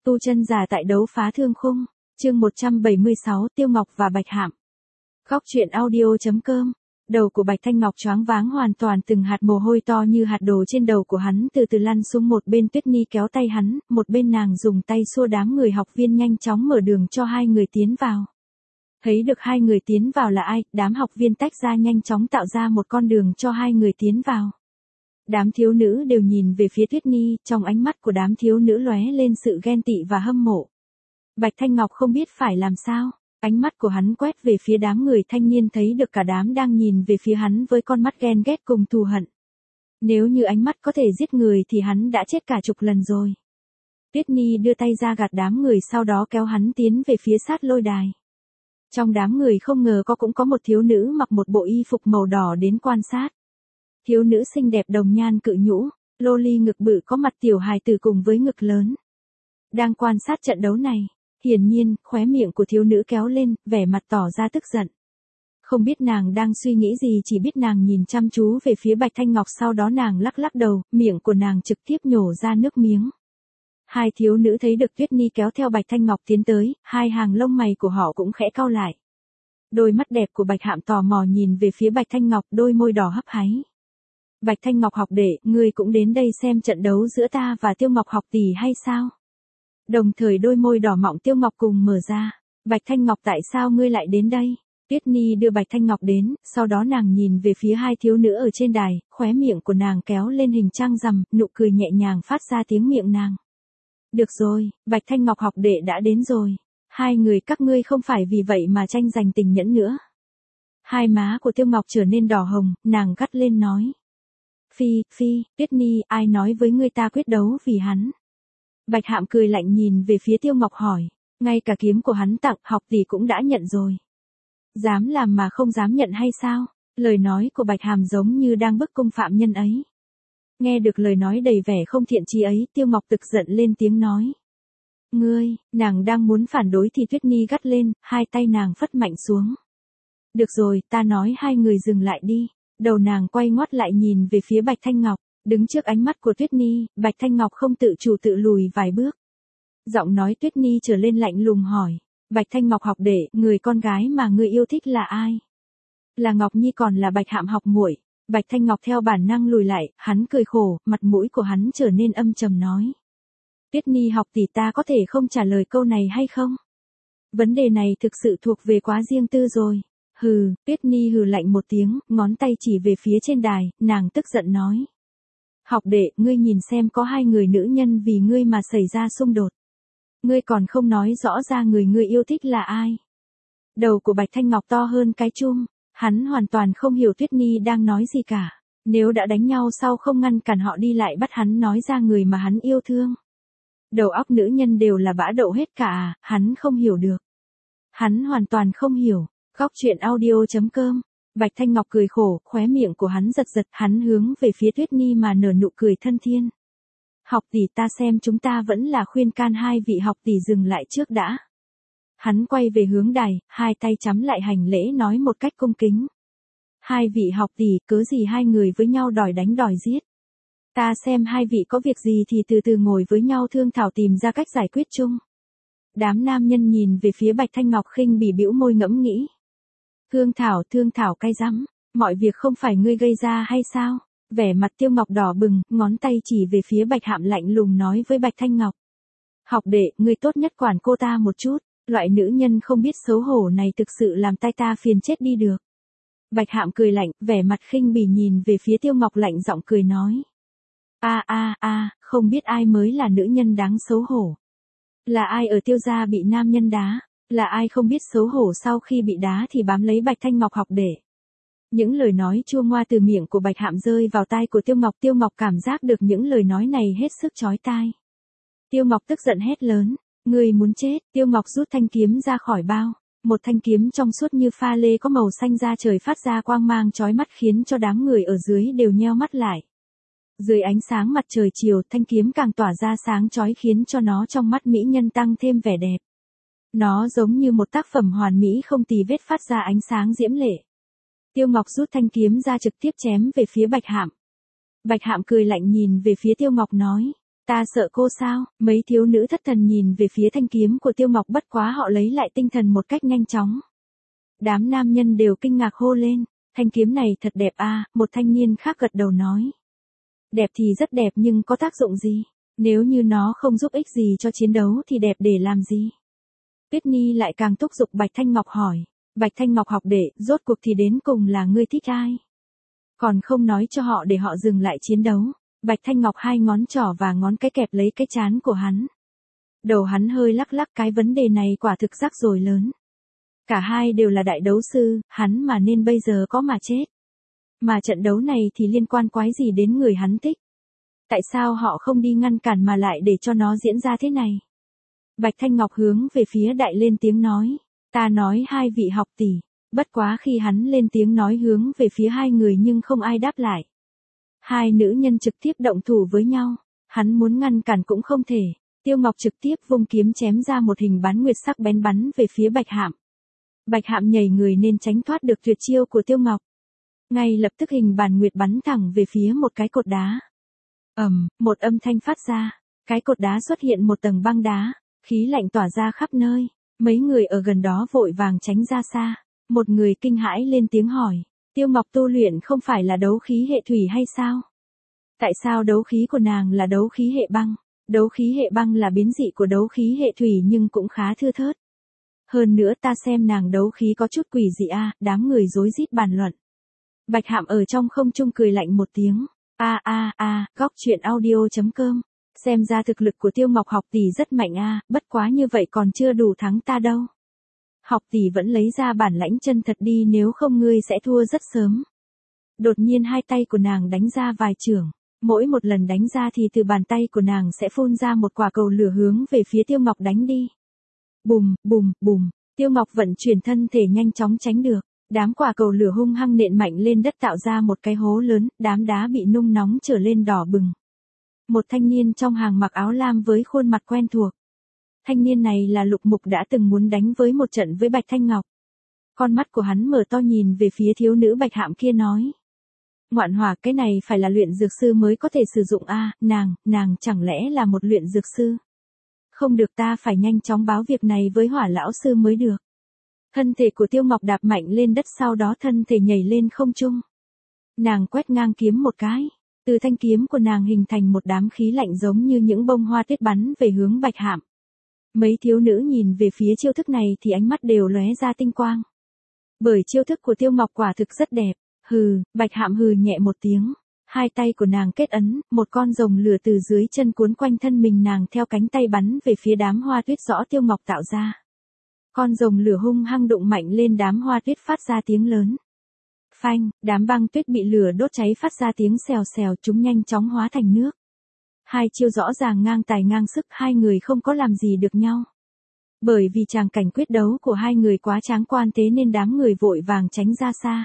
Tu chân giả tại đấu phá thương khung, chương 176 Tiêu Ngọc và Bạch Hạm. Góc truyện audio.com. Đầu của Bạch Thanh Ngọc choáng váng hoàn toàn, từng hạt mồ hôi to như hạt đổ trên đầu của hắn từ từ lăn xuống, một bên Tuyết Nhi kéo tay hắn, một bên nàng dùng tay xua đám người học viên nhanh chóng mở đường cho hai người tiến vào. Thấy được hai người tiến vào là ai, đám học viên tách ra nhanh chóng tạo ra một con đường cho hai người tiến vào. Đám thiếu nữ đều nhìn về phía Tuyết Nhi, trong ánh mắt của đám thiếu nữ lóe lên sự ghen tị và hâm mộ. Bạch Thanh Ngọc không biết phải làm sao, ánh mắt của hắn quét về phía đám người thanh niên, thấy được cả đám đang nhìn về phía hắn với con mắt ghen ghét cùng thù hận. Nếu như ánh mắt có thể giết người thì hắn đã chết cả chục lần rồi. Tuyết Nhi đưa tay ra gạt đám người, sau đó kéo hắn tiến về phía sát lôi đài. Trong đám người không ngờ cũng có một thiếu nữ mặc một bộ y phục màu đỏ đến quan sát. Thiếu nữ xinh đẹp đồng nhan cự nhũ, lô ly ngực bự, có mặt tiểu hài tử cùng với ngực lớn. Đang quan sát trận đấu này, hiển nhiên, khóe miệng của thiếu nữ kéo lên, vẻ mặt tỏ ra tức giận. Không biết nàng đang suy nghĩ gì, chỉ biết nàng nhìn chăm chú về phía Bạch Thanh Ngọc, sau đó nàng lắc lắc đầu, miệng của nàng trực tiếp nhổ ra nước miếng. Hai thiếu nữ thấy được Tuyết Nhi kéo theo Bạch Thanh Ngọc tiến tới, hai hàng lông mày của họ cũng khẽ cau lại. Đôi mắt đẹp của Bạch Hạm tò mò nhìn về phía Bạch Thanh Ngọc, đôi môi đỏ hấp háy. Bạch Thanh Ngọc học đệ, ngươi cũng đến đây xem trận đấu giữa ta và Tiêu Ngọc học tỷ hay sao? Đồng thời đôi môi đỏ mọng Tiêu Ngọc cùng mở ra. Bạch Thanh Ngọc, tại sao ngươi lại đến đây? Tuyết Nhi đưa Bạch Thanh Ngọc đến, sau đó nàng nhìn về phía hai thiếu nữ ở trên đài, khóe miệng của nàng kéo lên hình trăng rằm, nụ cười nhẹ nhàng phát ra tiếng miệng nàng. Được rồi, Bạch Thanh Ngọc học đệ đã đến rồi. Hai người các ngươi không phải vì vậy mà tranh giành tình nhẫn nữa. Hai má của Tiêu Ngọc trở nên đỏ hồng, nàng gắt lên nói. Phi, Tuyết Nhi, ai nói với ngươi ta quyết đấu vì hắn? Bạch Hạm cười lạnh nhìn về phía Tiêu Ngọc hỏi, ngay cả kiếm của hắn tặng học tỷ cũng đã nhận rồi. Dám làm mà không dám nhận hay sao? Lời nói của Bạch Hàm giống như đang bức cung phạm nhân ấy. Nghe được lời nói đầy vẻ không thiện chí ấy, Tiêu Ngọc tức giận lên tiếng nói. Ngươi, nàng đang muốn phản đối thì Tuyết Nhi gắt lên, hai tay nàng phất mạnh xuống. Được rồi, ta nói hai người dừng lại đi. Đầu nàng quay ngoắt lại nhìn về phía Bạch Thanh Ngọc, đứng trước ánh mắt của Tuyết Nhi, Bạch Thanh Ngọc không tự chủ tự lùi vài bước. Giọng nói Tuyết Nhi trở lên lạnh lùng hỏi, Bạch Thanh Ngọc học đệ, người con gái mà ngươi yêu thích là ai? Là Ngọc Nhi còn là Bạch Hạm học muội? Bạch Thanh Ngọc theo bản năng lùi lại, hắn cười khổ, mặt mũi của hắn trở nên âm trầm nói. Tuyết Nhi học tỷ, ta có thể không trả lời câu này hay không? Vấn đề này thực sự thuộc về quá riêng tư rồi. Hừ, Tuyết Nhi hừ lạnh một tiếng, ngón tay chỉ về phía trên đài, nàng tức giận nói. Học đệ, ngươi nhìn xem, có hai người nữ nhân vì ngươi mà xảy ra xung đột. Ngươi còn không nói rõ ra người ngươi yêu thích là ai. Đầu của Bạch Thanh Ngọc to hơn cái chum, hắn hoàn toàn không hiểu Tuyết Nhi đang nói gì cả. Nếu đã đánh nhau sao không ngăn cản họ đi lại bắt hắn nói ra người mà hắn yêu thương. Đầu óc nữ nhân đều là bã đậu hết cả, hắn không hiểu được. Hắn hoàn toàn không hiểu. Góc truyện audio.com. Bạch Thanh Ngọc cười khổ, khóe miệng của hắn giật giật, hắn hướng về phía Tuyết Nhi mà nở nụ cười thân thiên. Học tỷ, ta xem chúng ta vẫn là khuyên can hai vị học tỷ dừng lại trước đã. Hắn quay về hướng đài, hai tay chắm lại hành lễ nói một cách cung kính. Hai vị học tỷ, cớ gì hai người với nhau đòi đánh đòi giết? Ta xem hai vị có việc gì thì từ từ ngồi với nhau thương thảo tìm ra cách giải quyết chung. Đám nam nhân nhìn về phía Bạch Thanh Ngọc khinh bỉ, bĩu môi ngẫm nghĩ. Thương thảo cay rắm, mọi việc không phải ngươi gây ra hay sao? Vẻ mặt Tiêu Ngọc đỏ bừng, ngón tay chỉ về phía Bạch Hạm lạnh lùng nói với Bạch Thanh Ngọc. Học đệ, ngươi tốt nhất quản cô ta một chút, loại nữ nhân không biết xấu hổ này thực sự làm tai ta phiền chết đi được. Bạch Hạm cười lạnh, vẻ mặt khinh bỉ nhìn về phía Tiêu Ngọc lạnh giọng cười nói. Không biết ai mới là nữ nhân đáng xấu hổ. Là ai ở Tiêu gia bị nam nhân đá? Là ai không biết xấu hổ sau khi bị đá thì bám lấy Bạch Thanh Ngọc học đệ? Những lời nói chua ngoa từ miệng của Bạch Hạm rơi vào tai của Tiêu Ngọc cảm giác được những lời nói này hết sức chói tai. Tiêu Ngọc tức giận hét lớn, ngươi muốn chết? Tiêu Ngọc rút thanh kiếm ra khỏi bao, một thanh kiếm trong suốt như pha lê có màu xanh da trời phát ra quang mang chói mắt khiến cho đám người ở dưới đều nheo mắt lại. Dưới ánh sáng mặt trời chiều, thanh kiếm càng tỏa ra sáng chói khiến cho nó trong mắt mỹ nhân tăng thêm vẻ đẹp. Nó giống như một tác phẩm hoàn mỹ không tì vết phát ra ánh sáng diễm lệ. Tiêu Ngọc rút thanh kiếm ra trực tiếp chém về phía Bạch Hạm. Bạch Hạm cười lạnh nhìn về phía Tiêu Ngọc nói, Ta sợ cô sao? Mấy thiếu nữ thất thần nhìn về phía thanh kiếm của Tiêu Ngọc, bất quá họ lấy lại tinh thần một cách nhanh chóng. Đám nam nhân đều kinh ngạc hô lên, thanh kiếm này thật đẹp a, một thanh niên khác gật đầu nói. Đẹp thì rất đẹp nhưng có tác dụng gì? Nếu như nó không giúp ích gì cho chiến đấu thì đẹp để làm gì? Tuyết Nhi lại càng thúc giục Bạch Thanh Ngọc hỏi. Bạch Thanh Ngọc học đệ, rốt cuộc thì đến cùng là ngươi thích ai? Còn không nói cho họ để họ dừng lại chiến đấu. Bạch Thanh Ngọc hai ngón trỏ và ngón cái kẹp lấy cái trán của hắn. Đầu hắn hơi lắc lắc, cái vấn đề này quả thực rắc rối lớn. Cả hai đều là đại đấu sư, hắn mà nên bây giờ có mà chết. Mà trận đấu này thì liên quan quái gì đến người hắn thích? Tại sao họ không đi ngăn cản mà lại để cho nó diễn ra thế này? Bạch Thanh Ngọc hướng về phía đại lên tiếng nói. Ta nói hai vị học tỷ. Bất quá khi hắn lên tiếng nói hướng về phía hai người nhưng không ai đáp lại. Hai nữ nhân trực tiếp động thủ với nhau. Hắn muốn ngăn cản cũng không thể. Tiêu Ngọc trực tiếp vung kiếm chém ra một hình bán nguyệt sắc bén bắn về phía Bạch Hạm. Bạch Hạm nhảy người nên tránh thoát được tuyệt chiêu của Tiêu Ngọc. Ngay lập tức hình bàn nguyệt bắn thẳng về phía một cái cột đá. Một âm thanh phát ra. Cái cột đá xuất hiện một tầng băng đá. Khí lạnh tỏa ra khắp nơi. Mấy người ở gần đó vội vàng tránh ra xa. Một người kinh hãi lên tiếng hỏi. Tiêu Ngọc tu luyện không phải là đấu khí hệ thủy hay sao? Tại sao đấu khí của nàng là đấu khí hệ băng? Đấu khí hệ băng là biến dị của đấu khí hệ thủy nhưng cũng khá thưa thớt. Hơn nữa ta xem nàng đấu khí có chút quỷ dị a, đám người rối rít bàn luận. Bạch Hạm ở trong không trung cười lạnh một tiếng. Góc truyện audio.com. Xem ra thực lực của Tiêu Ngọc học tỷ rất mạnh a, bất quá như vậy còn chưa đủ thắng ta đâu. Học tỷ vẫn lấy ra bản lãnh chân thật đi, nếu không ngươi sẽ thua rất sớm. Đột nhiên hai tay của nàng đánh ra vài chưởng. Mỗi một lần đánh ra thì từ bàn tay của nàng sẽ phun ra một quả cầu lửa hướng về phía Tiêu Ngọc đánh đi. Bùm, bùm, bùm. Tiêu Ngọc vận chuyển thân thể nhanh chóng tránh được. Đám quả cầu lửa hung hăng nện mạnh lên đất tạo ra một cái hố lớn, đám đá bị nung nóng trở lên đỏ bừng. Một thanh niên trong hàng mặc áo lam với khuôn mặt quen thuộc. Thanh niên này là Lục Mục đã từng muốn đánh với một trận với Bạch Thanh Ngọc. Con mắt của hắn mở to nhìn về phía thiếu nữ Bạch Hạm kia nói. Ngoạn hỏa, cái này phải là luyện dược sư mới có thể sử dụng a, nàng chẳng lẽ là một luyện dược sư? Không được, ta phải nhanh chóng báo việc này với Hỏa lão sư mới được. Thân thể của Tiêu Ngọc đạp mạnh lên đất, sau đó thân thể nhảy lên không trung. Nàng quét ngang kiếm một cái. Từ thanh kiếm của nàng hình thành một đám khí lạnh giống như những bông hoa tuyết bắn về hướng Bạch Hạm. Mấy thiếu nữ nhìn về phía chiêu thức này thì ánh mắt đều lóe ra tinh quang. Bởi chiêu thức của Tiêu Ngọc quả thực rất đẹp. Hừ, Bạch Hạm hừ nhẹ một tiếng. Hai tay của nàng kết ấn, một con rồng lửa từ dưới chân cuốn quanh thân mình nàng theo cánh tay bắn về phía đám hoa tuyết rõ Tiêu Ngọc tạo ra. Con rồng lửa hung hăng đụng mạnh lên đám hoa tuyết phát ra tiếng lớn. Phanh, đám băng tuyết bị lửa đốt cháy phát ra tiếng xèo xèo, chúng nhanh chóng hóa thành nước. Hai chiêu rõ ràng ngang tài ngang sức, hai người không có làm gì được nhau. Bởi vì tràng cảnh quyết đấu của hai người quá tráng quan thế nên đám người vội vàng tránh ra xa.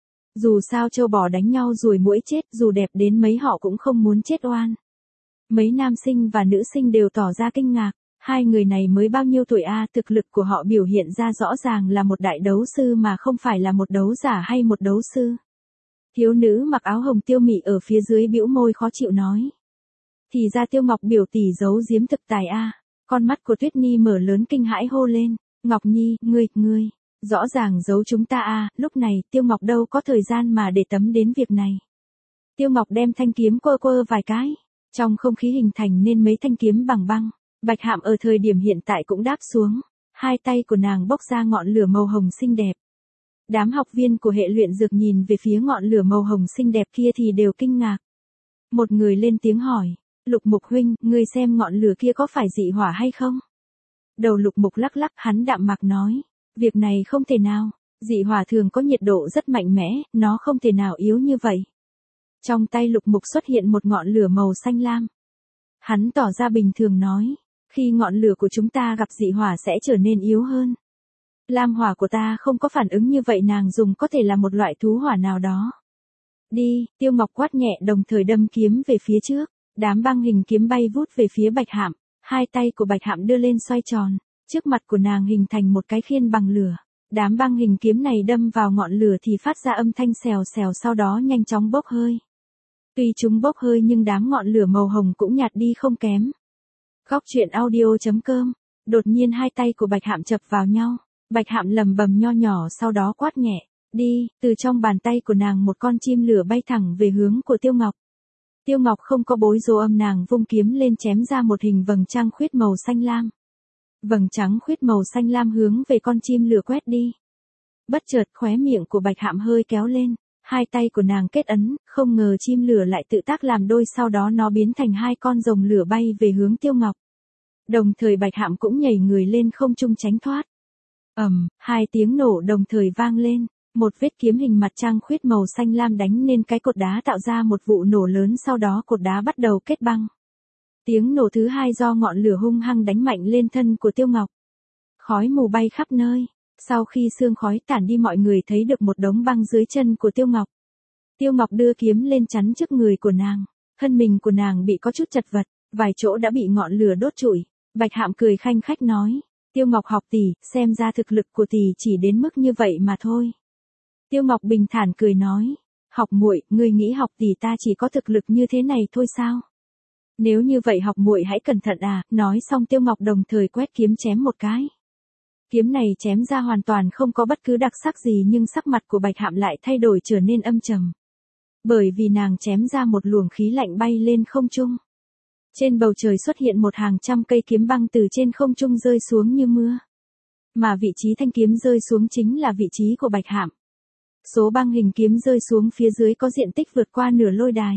Dù sao trâu bò đánh nhau ruồi muỗi chết, dù đẹp đến mấy họ cũng không muốn chết oan. Mấy nam sinh và nữ sinh đều tỏ ra kinh ngạc. Hai người này mới bao nhiêu tuổi a, thực lực của họ biểu hiện ra rõ ràng là một đại đấu sư mà không phải là một đấu giả hay một đấu sư. Thiếu nữ mặc áo hồng Tiêu Mị ở phía dưới bĩu môi khó chịu nói. Thì ra Tiêu Ngọc biểu tỷ giấu giếm thực tài a. Con mắt của Tuyết Nhi mở lớn kinh hãi hô lên. Ngọc Nhi, ngươi, rõ ràng giấu chúng ta a. Lúc này Tiêu Ngọc đâu có thời gian mà để tấm đến việc này. Tiêu Ngọc đem thanh kiếm quơ quơ vài cái. Trong không khí hình thành nên mấy thanh kiếm bằng băng. Bạch Hạm ở thời điểm hiện tại cũng đáp xuống. Hai tay của nàng bốc ra ngọn lửa màu hồng xinh đẹp. Đám học viên của hệ luyện dược nhìn về phía ngọn lửa màu hồng xinh đẹp kia thì đều kinh ngạc. Một người lên tiếng hỏi. Lục Mục huynh, ngươi xem ngọn lửa kia có phải dị hỏa hay không? Đầu Lục Mục lắc lắc, hắn đạm mạc nói. Việc này không thể nào. Dị hỏa thường có nhiệt độ rất mạnh mẽ, nó không thể nào yếu như vậy. Trong tay Lục Mục xuất hiện một ngọn lửa màu xanh lam. Hắn tỏ ra bình thường nói. Khi ngọn lửa của chúng ta gặp dị hỏa sẽ trở nên yếu hơn. Lam hỏa của ta không có phản ứng như vậy, nàng dùng có thể là một loại thú hỏa nào đó. Đi, Tiêu Ngọc quát nhẹ đồng thời đâm kiếm về phía trước. Đám băng hình kiếm bay vút về phía Bạch Hạm. Hai tay của Bạch Hạm đưa lên xoay tròn. Trước mặt của nàng hình thành một cái khiên bằng lửa. Đám băng hình kiếm này đâm vào ngọn lửa thì phát ra âm thanh xèo xèo, sau đó nhanh chóng bốc hơi. Tuy chúng bốc hơi nhưng đám ngọn lửa màu hồng cũng nhạt đi không kém. Góc truyện audio.com. Đột nhiên hai tay của Bạch Hạm chập vào nhau. Bạch Hạm lầm bầm nho nhỏ sau đó quát nhẹ. Đi, từ trong bàn tay của nàng một con chim lửa bay thẳng về hướng của Tiêu Ngọc. Tiêu Ngọc không có bối rối, nàng vung kiếm lên chém ra một hình vầng trăng khuyết màu xanh lam. Vầng trắng khuyết màu xanh lam hướng về con chim lửa quét đi. Bất chợt khóe miệng của Bạch Hạm hơi kéo lên, hai tay của nàng kết ấn, không ngờ chim lửa lại tự tác làm đôi, sau đó nó biến thành hai con rồng lửa bay về hướng Tiêu Ngọc. Đồng thời Bạch Hạm cũng nhảy người lên không trung tránh thoát. Hai tiếng nổ đồng thời vang lên, một vết kiếm hình mặt trăng khuyết màu xanh lam đánh lên cái cột đá tạo ra một vụ nổ lớn, sau đó cột đá bắt đầu kết băng. Tiếng nổ thứ hai do ngọn lửa hung hăng đánh mạnh lên thân của Tiêu Ngọc. Khói mù bay khắp nơi, sau khi sương khói tản đi mọi người thấy được một đống băng dưới chân của Tiêu Ngọc. Tiêu Ngọc đưa kiếm lên chắn trước người của nàng, thân mình của nàng bị có chút chật vật, vài chỗ đã bị ngọn lửa đốt trụi. Bạch Hạm cười khanh khách nói, Tiêu Ngọc học tỷ, xem ra thực lực của tỷ chỉ đến mức như vậy mà thôi. Tiêu Ngọc bình thản cười nói, học muội, ngươi nghĩ học tỷ ta chỉ có thực lực như thế này thôi sao? Nếu như vậy học muội hãy cẩn thận à. Nói xong Tiêu Ngọc đồng thời quét kiếm chém một cái. Kiếm này chém ra hoàn toàn không có bất cứ đặc sắc gì, nhưng sắc mặt của Bạch Hạm lại thay đổi trở nên âm trầm. Bởi vì nàng chém ra một luồng khí lạnh bay lên không trung. Trên bầu trời xuất hiện một hàng trăm cây kiếm băng từ trên không trung rơi xuống như mưa. Mà vị trí thanh kiếm rơi xuống chính là vị trí của Bạch Hạm. Số băng hình kiếm rơi xuống phía dưới có diện tích vượt qua nửa lôi đài.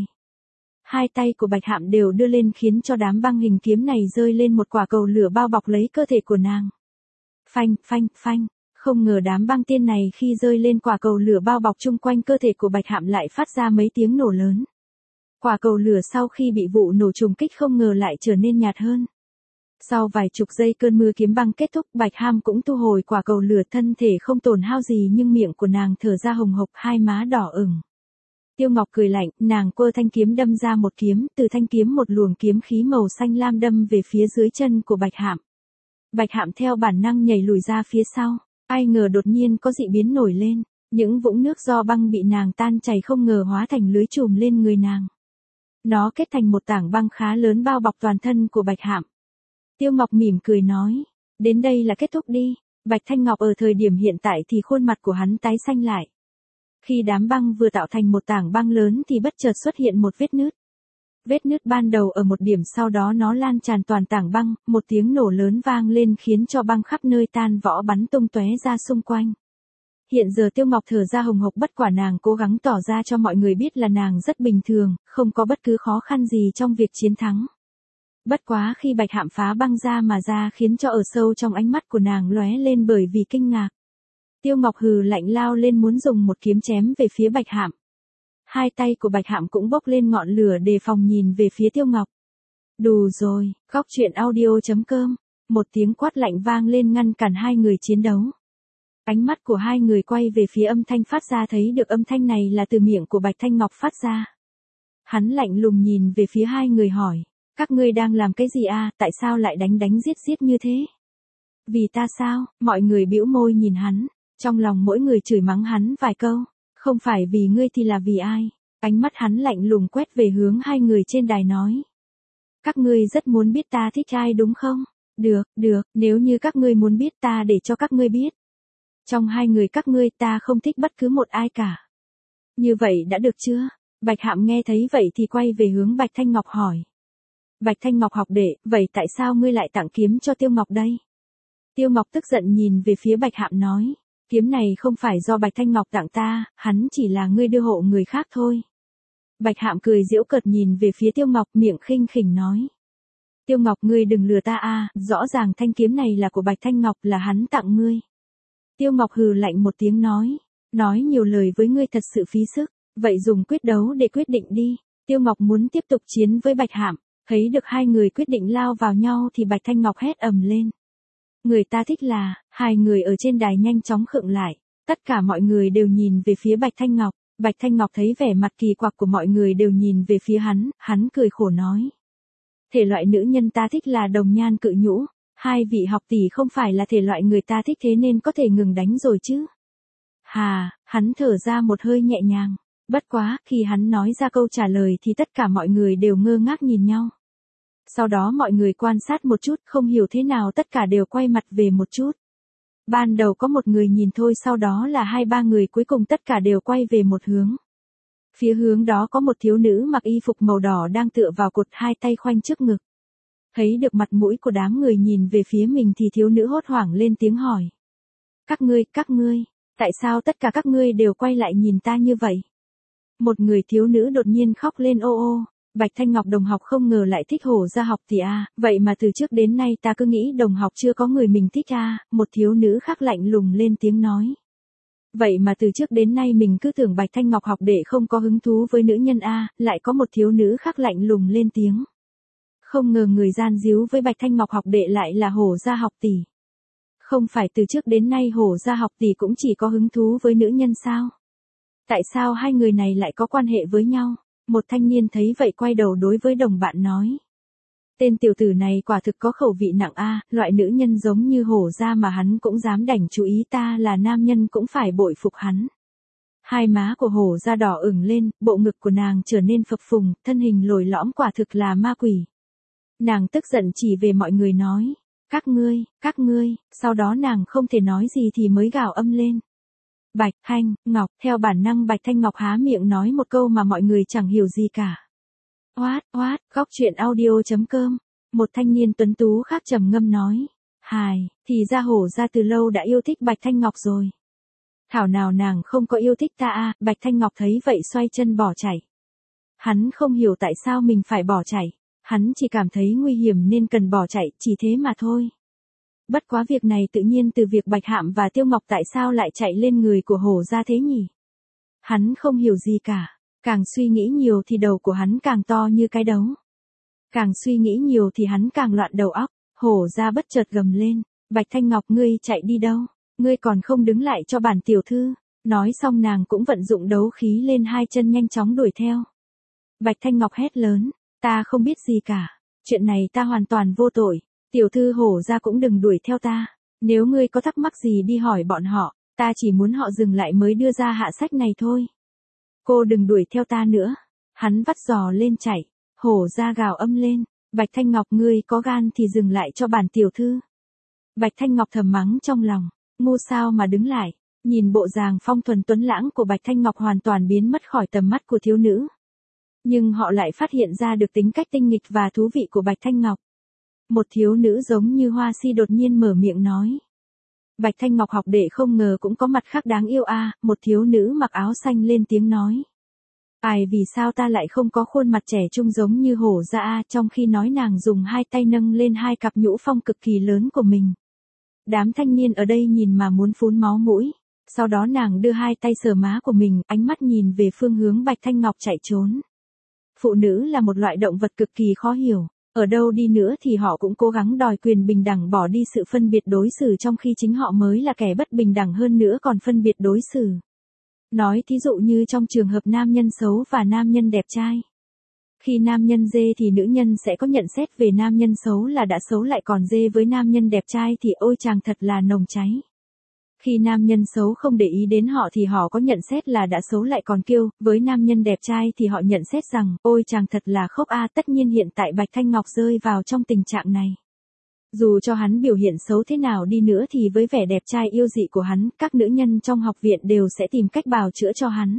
Hai tay của Bạch Hạm đều đưa lên khiến cho đám băng hình kiếm này rơi lên một quả cầu lửa bao bọc lấy cơ thể của nàng. Phanh, phanh, phanh, không ngờ đám băng tiên này khi rơi lên quả cầu lửa bao bọc chung quanh cơ thể của Bạch Hạm lại phát ra mấy tiếng nổ lớn. Quả cầu lửa sau khi bị vụ nổ trùng kích không ngờ lại trở nên nhạt hơn. Sau vài chục giây cơn mưa kiếm băng kết thúc, Bạch Hạm cũng thu hồi quả cầu lửa, thân thể không tổn hao gì nhưng miệng của nàng thở ra hồng hộc, hai má đỏ ửng. Tiêu Ngọc cười lạnh, nàng quơ thanh kiếm đâm ra một kiếm, từ thanh kiếm một luồng kiếm khí màu xanh lam đâm về phía dưới chân của Bạch Hạm. Bạch Hạm theo bản năng nhảy lùi ra phía sau, ai ngờ đột nhiên có dị biến nổi lên, những vũng nước do băng bị nàng tan chảy không ngờ hóa thành lưới trùm lên người nàng. Nó kết thành một tảng băng khá lớn bao bọc toàn thân của Bạch Hạm. Tiêu Ngọc mỉm cười nói, đến đây là kết thúc đi. Bạch Thanh Ngọc ở thời điểm hiện tại thì khuôn mặt của hắn tái xanh lại. Khi đám băng vừa tạo thành một tảng băng lớn thì bất chợt xuất hiện một vết nứt. Vết nứt ban đầu ở một điểm, sau đó nó lan tràn toàn tảng băng, một tiếng nổ lớn vang lên khiến cho băng khắp nơi tan vỡ bắn tung tóe ra xung quanh. Hiện giờ Tiêu Ngọc thở ra hồng hộc, bất quả nàng cố gắng tỏ ra cho mọi người biết là nàng rất bình thường, không có bất cứ khó khăn gì trong việc chiến thắng. Bất quá khi Bạch Hạm phá băng ra mà ra khiến cho ở sâu trong ánh mắt của nàng lóe lên bởi vì kinh ngạc. Tiêu Ngọc hừ lạnh lao lên muốn dùng một kiếm chém về phía Bạch Hạm. Hai tay của Bạch Hạm cũng bốc lên ngọn lửa đề phòng nhìn về phía Tiêu Ngọc. Đủ rồi, góc truyện audio.com. Một tiếng quát lạnh vang lên ngăn cản hai người chiến đấu. Ánh mắt của hai người quay về phía âm thanh phát ra, thấy được âm thanh này là từ miệng của Bạch Thanh Ngọc phát ra. Hắn lạnh lùng nhìn về phía hai người hỏi, các ngươi đang làm cái gì à, tại sao lại đánh đánh giết giết như thế? Vì ta sao? Mọi người bĩu môi nhìn hắn, trong lòng mỗi người chửi mắng hắn vài câu, không phải vì ngươi thì là vì ai? Ánh mắt hắn lạnh lùng quét về hướng hai người trên đài nói. Các ngươi rất muốn biết ta thích ai đúng không? Được, được, nếu như các ngươi muốn biết ta để cho các ngươi biết. Trong hai người các ngươi ta không thích bất cứ một ai cả. Như vậy đã được chưa? Bạch Hạm nghe thấy vậy thì quay về hướng Bạch Thanh Ngọc hỏi. Bạch Thanh Ngọc học đệ, vậy tại sao ngươi lại tặng kiếm cho Tiêu Ngọc đây? Tiêu Ngọc tức giận nhìn về phía Bạch Hạm nói, kiếm này không phải do Bạch Thanh Ngọc tặng ta, hắn chỉ là ngươi đưa hộ người khác thôi. Bạch Hạm cười giễu cợt nhìn về phía Tiêu Ngọc, miệng khinh khỉnh nói. Tiêu Ngọc, ngươi đừng lừa ta a, rõ ràng thanh kiếm này là của Bạch Thanh Ngọc, là hắn tặng ngươi. Tiêu Ngọc hừ lạnh một tiếng nói nhiều lời với ngươi thật sự phí sức, vậy dùng quyết đấu để quyết định đi. Tiêu Ngọc muốn tiếp tục chiến với Bạch Hạm, thấy được hai người quyết định lao vào nhau thì Bạch Thanh Ngọc hét ầm lên. Người ta thích là, hai người ở trên đài nhanh chóng khựng lại, tất cả mọi người đều nhìn về phía Bạch Thanh Ngọc. Bạch Thanh Ngọc thấy vẻ mặt kỳ quặc của mọi người đều nhìn về phía hắn cười khổ nói. Thể loại nữ nhân ta thích là đồng nhan cự nhũ, hai vị học tỷ không phải là thể loại người ta thích, thế nên có thể ngừng đánh rồi chứ. Hà, hắn thở ra một hơi nhẹ nhàng, Bất quá, khi hắn nói ra câu trả lời thì tất cả mọi người đều ngơ ngác nhìn nhau. Sau đó mọi người quan sát một chút, không hiểu thế nào tất cả đều quay mặt về một chút. Ban đầu có một người nhìn thôi, sau đó là 2-3 người, cuối cùng tất cả đều quay về một hướng. Phía hướng đó có một thiếu nữ mặc y phục màu đỏ đang tựa vào cột, hai tay khoanh trước ngực. Thấy được mặt mũi của đám người nhìn về phía mình thì thiếu nữ hốt hoảng lên tiếng hỏi. Các ngươi, tại sao tất cả các ngươi đều quay lại nhìn ta như vậy? Một người thiếu nữ đột nhiên khóc lên ô ô. Bạch Thanh Ngọc đồng học không ngờ lại thích Hổ Gia học tỷ a, vậy mà từ trước đến nay ta cứ nghĩ đồng học chưa có người mình thích a, một thiếu nữ khác lạnh lùng lên tiếng nói. Vậy mà từ trước đến nay mình cứ tưởng Bạch Thanh Ngọc học đệ không có hứng thú với nữ nhân a, lại có một thiếu nữ khác lạnh lùng lên tiếng. Không ngờ người gian díu với Bạch Thanh Ngọc học đệ lại là Hổ Gia học tỷ. Không phải từ trước đến nay Hổ Gia học tỷ cũng chỉ có hứng thú với nữ nhân sao? Tại sao hai người này lại có quan hệ với nhau? Một thanh niên thấy vậy quay đầu đối với đồng bạn nói. Tên tiểu tử này quả thực có khẩu vị nặng a, loại nữ nhân giống như Hổ Gia mà hắn cũng dám đảnh chú ý, ta là nam nhân cũng phải bội phục hắn. Hai má của Hổ Gia đỏ ửng lên, bộ ngực của nàng trở nên phập phùng, thân hình lồi lõm, quả thực là ma quỷ. Nàng tức giận chỉ về mọi người nói. Các ngươi, sau đó nàng không thể nói gì thì mới gào âm lên. Bạch Thanh Ngọc, theo bản năng Bạch Thanh Ngọc há miệng nói một câu mà mọi người chẳng hiểu gì cả. Oát, góc chuyện audio.com, một thanh niên tuấn tú khác trầm ngâm nói. Hài, thì ra Hổ Gia từ lâu đã yêu thích Bạch Thanh Ngọc rồi. Thảo nào nàng không có yêu thích ta a. Bạch Thanh Ngọc thấy vậy xoay chân bỏ chạy. Hắn không hiểu tại sao mình phải bỏ chạy. Hắn chỉ cảm thấy nguy hiểm nên cần bỏ chạy, chỉ thế mà thôi. Bất quá việc này tự nhiên từ việc Bạch Hạm và Tiêu Ngọc tại sao lại chạy lên người của Hổ Gia thế nhỉ? Hắn không hiểu gì cả. Càng suy nghĩ nhiều thì đầu của hắn càng to như cái đấu. Càng suy nghĩ nhiều thì hắn càng loạn đầu óc. Hổ Gia bất chợt gầm lên. Bạch Thanh Ngọc, ngươi chạy đi đâu? Ngươi còn không đứng lại cho bản tiểu thư. Nói xong nàng cũng vận dụng đấu khí lên hai chân nhanh chóng đuổi theo. Bạch Thanh Ngọc hét lớn. Ta không biết gì cả. Chuyện này ta hoàn toàn vô tội. Tiểu thư Hổ Gia cũng đừng đuổi theo ta. Nếu ngươi có thắc mắc gì đi hỏi bọn họ. Ta chỉ muốn họ dừng lại mới đưa ra hạ sách này thôi. Cô đừng đuổi theo ta nữa. Hắn vắt giò lên chạy. Hổ Gia gào âm lên. Bạch Thanh Ngọc, ngươi có gan thì dừng lại cho bản tiểu thư. Bạch Thanh Ngọc thầm mắng trong lòng. Ngu sao mà đứng lại. Nhìn bộ dáng phong thuần tuấn lãng của Bạch Thanh Ngọc hoàn toàn biến mất khỏi tầm mắt của thiếu nữ. Nhưng họ lại phát hiện ra được tính cách tinh nghịch và thú vị của Bạch Thanh Ngọc. Một thiếu nữ giống như hoa si đột nhiên mở miệng nói. Bạch Thanh Ngọc học đệ không ngờ cũng có mặt khác đáng yêu a. Một thiếu nữ mặc áo xanh lên tiếng nói. Ai, vì sao ta lại không có khuôn mặt trẻ trung giống như Hổ Gia a? Trong khi nói nàng dùng hai tay nâng lên hai cặp nhũ phong cực kỳ lớn của mình. Đám thanh niên ở đây nhìn mà muốn phun máu mũi. Sau đó nàng đưa hai tay sờ má của mình, ánh mắt nhìn về phương hướng Bạch Thanh Ngọc chạy trốn. Phụ nữ là một loại động vật cực kỳ khó hiểu. Ở đâu đi nữa thì họ cũng cố gắng đòi quyền bình đẳng, bỏ đi sự phân biệt đối xử, trong khi chính họ mới là kẻ bất bình đẳng hơn nữa còn phân biệt đối xử. Nói thí dụ như trong trường hợp nam nhân xấu và nam nhân đẹp trai. Khi nam nhân dê thì nữ nhân sẽ có nhận xét về nam nhân xấu là đã xấu, lại còn dê với nam nhân đẹp trai thì ôi chàng thật là nồng cháy. Khi nam nhân xấu không để ý đến họ thì họ có nhận xét là đã xấu, lại còn kiêu, với nam nhân đẹp trai thì họ nhận xét rằng, ôi chàng thật là khốc a. Tất nhiên hiện tại Bạch Thanh Ngọc rơi vào trong tình trạng này. Dù cho hắn biểu hiện xấu thế nào đi nữa thì với vẻ đẹp trai yêu dị của hắn, các nữ nhân trong học viện đều sẽ tìm cách bào chữa cho hắn.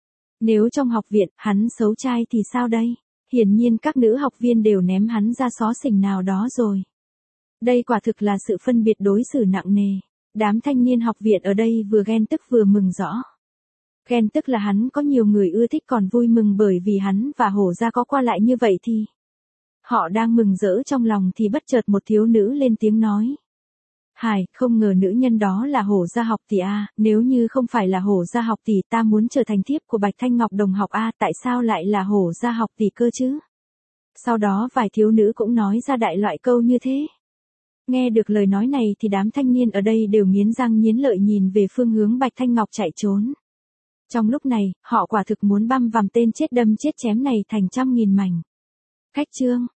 Nếu trong học viện, hắn xấu trai thì sao đây? Hiển nhiên các nữ học viên đều ném hắn ra xó xỉnh nào đó rồi. Đây quả thực là sự phân biệt đối xử nặng nề. Đám thanh niên học viện ở đây vừa ghen tức vừa mừng rõ. Ghen tức là hắn có nhiều người ưa thích, còn vui mừng bởi vì hắn và Hổ Gia có qua lại như vậy thì. Họ đang mừng rỡ trong lòng thì bất chợt một thiếu nữ lên tiếng nói. Hài, không ngờ nữ nhân đó là Hổ Gia học tỷ a. Nếu như không phải là Hổ Gia học tỷ, ta muốn trở thành thiếp của Bạch Thanh Ngọc đồng học a. Tại sao lại là Hổ Gia học tỷ cơ chứ? Sau đó vài thiếu nữ cũng nói ra đại loại câu như thế. Nghe được lời nói này thì đám thanh niên ở đây đều nghiến răng nghiến lợi nhìn về phương hướng Bạch Thanh Ngọc chạy trốn. Trong lúc này, họ quả thực muốn băm vằm tên chết đâm chết chém này thành trăm nghìn mảnh. Cách chương